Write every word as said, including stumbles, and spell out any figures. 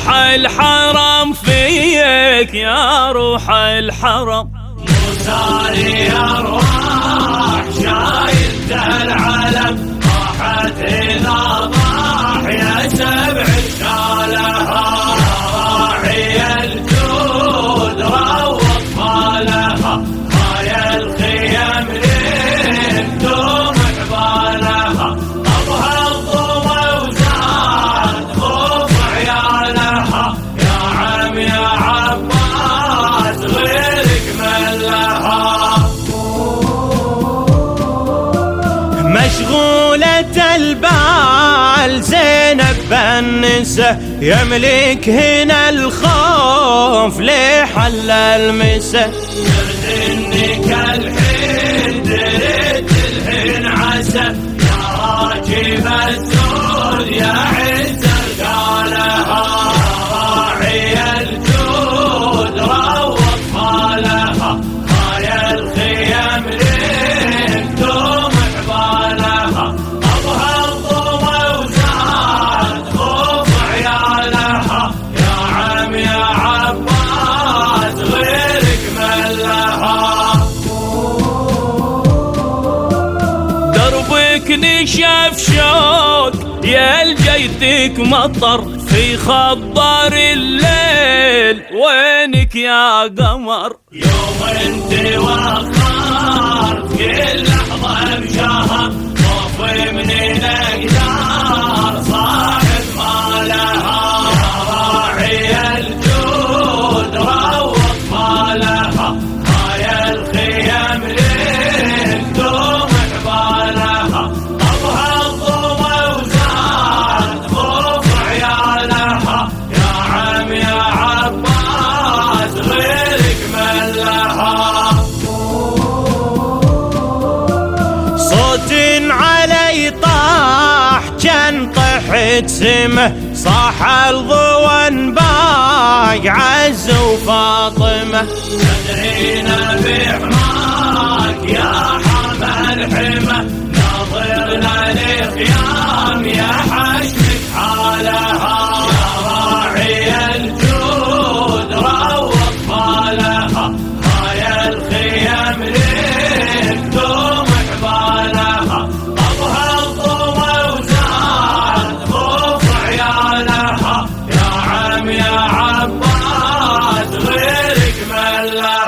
روح الحرم فيك يا روح الحرم. موسى يا أرواح شايلت العلم، راحت إذا ضاح يا سبع شالها، راعي الجود روض مالها، هاي الخيم لين دوم عبالها، أبها الضوء وزاد خوف عيالها، يا عم يا عباس غيرك من لها. مشغولة البال زينب بالنساء، يملك هنا الخوف لحل المساء، يرزنك الحين دريت الحين عسى، يا راكب السود يا عز رجالها، راعي الجود روض مالها، هاي الخيم لين دوم عبالها، أبها الضوء وزاد خوف عيالها، يا عم يا عباس غيرك من لها. دربك نشف شوق يا لجيتك مطر، في خبر الليل وينك يا قمر، يوم انت وخرت كل لحظة مشاها، خوف من الاقدار صاحب مالها، راعي الجود روض مالها، هاي الخيم لين دوم عبالها، أبها الضوء وزاد خوف عيالها، يا عم يا عباس غيرك من لها. صوت علي طاح كان طحت سمه، صاح الضوء باق عز وفاطمه، تدعينا بحماك يا حمى الحمى، ناظرنا لخيام يا حشمك حالها، يا راعي الجود روض مالها، هاي الخيم لين دوم عبالها، أبها الضوء وزاد خوف عيالها، يا عم يا عباس غيرك من لها.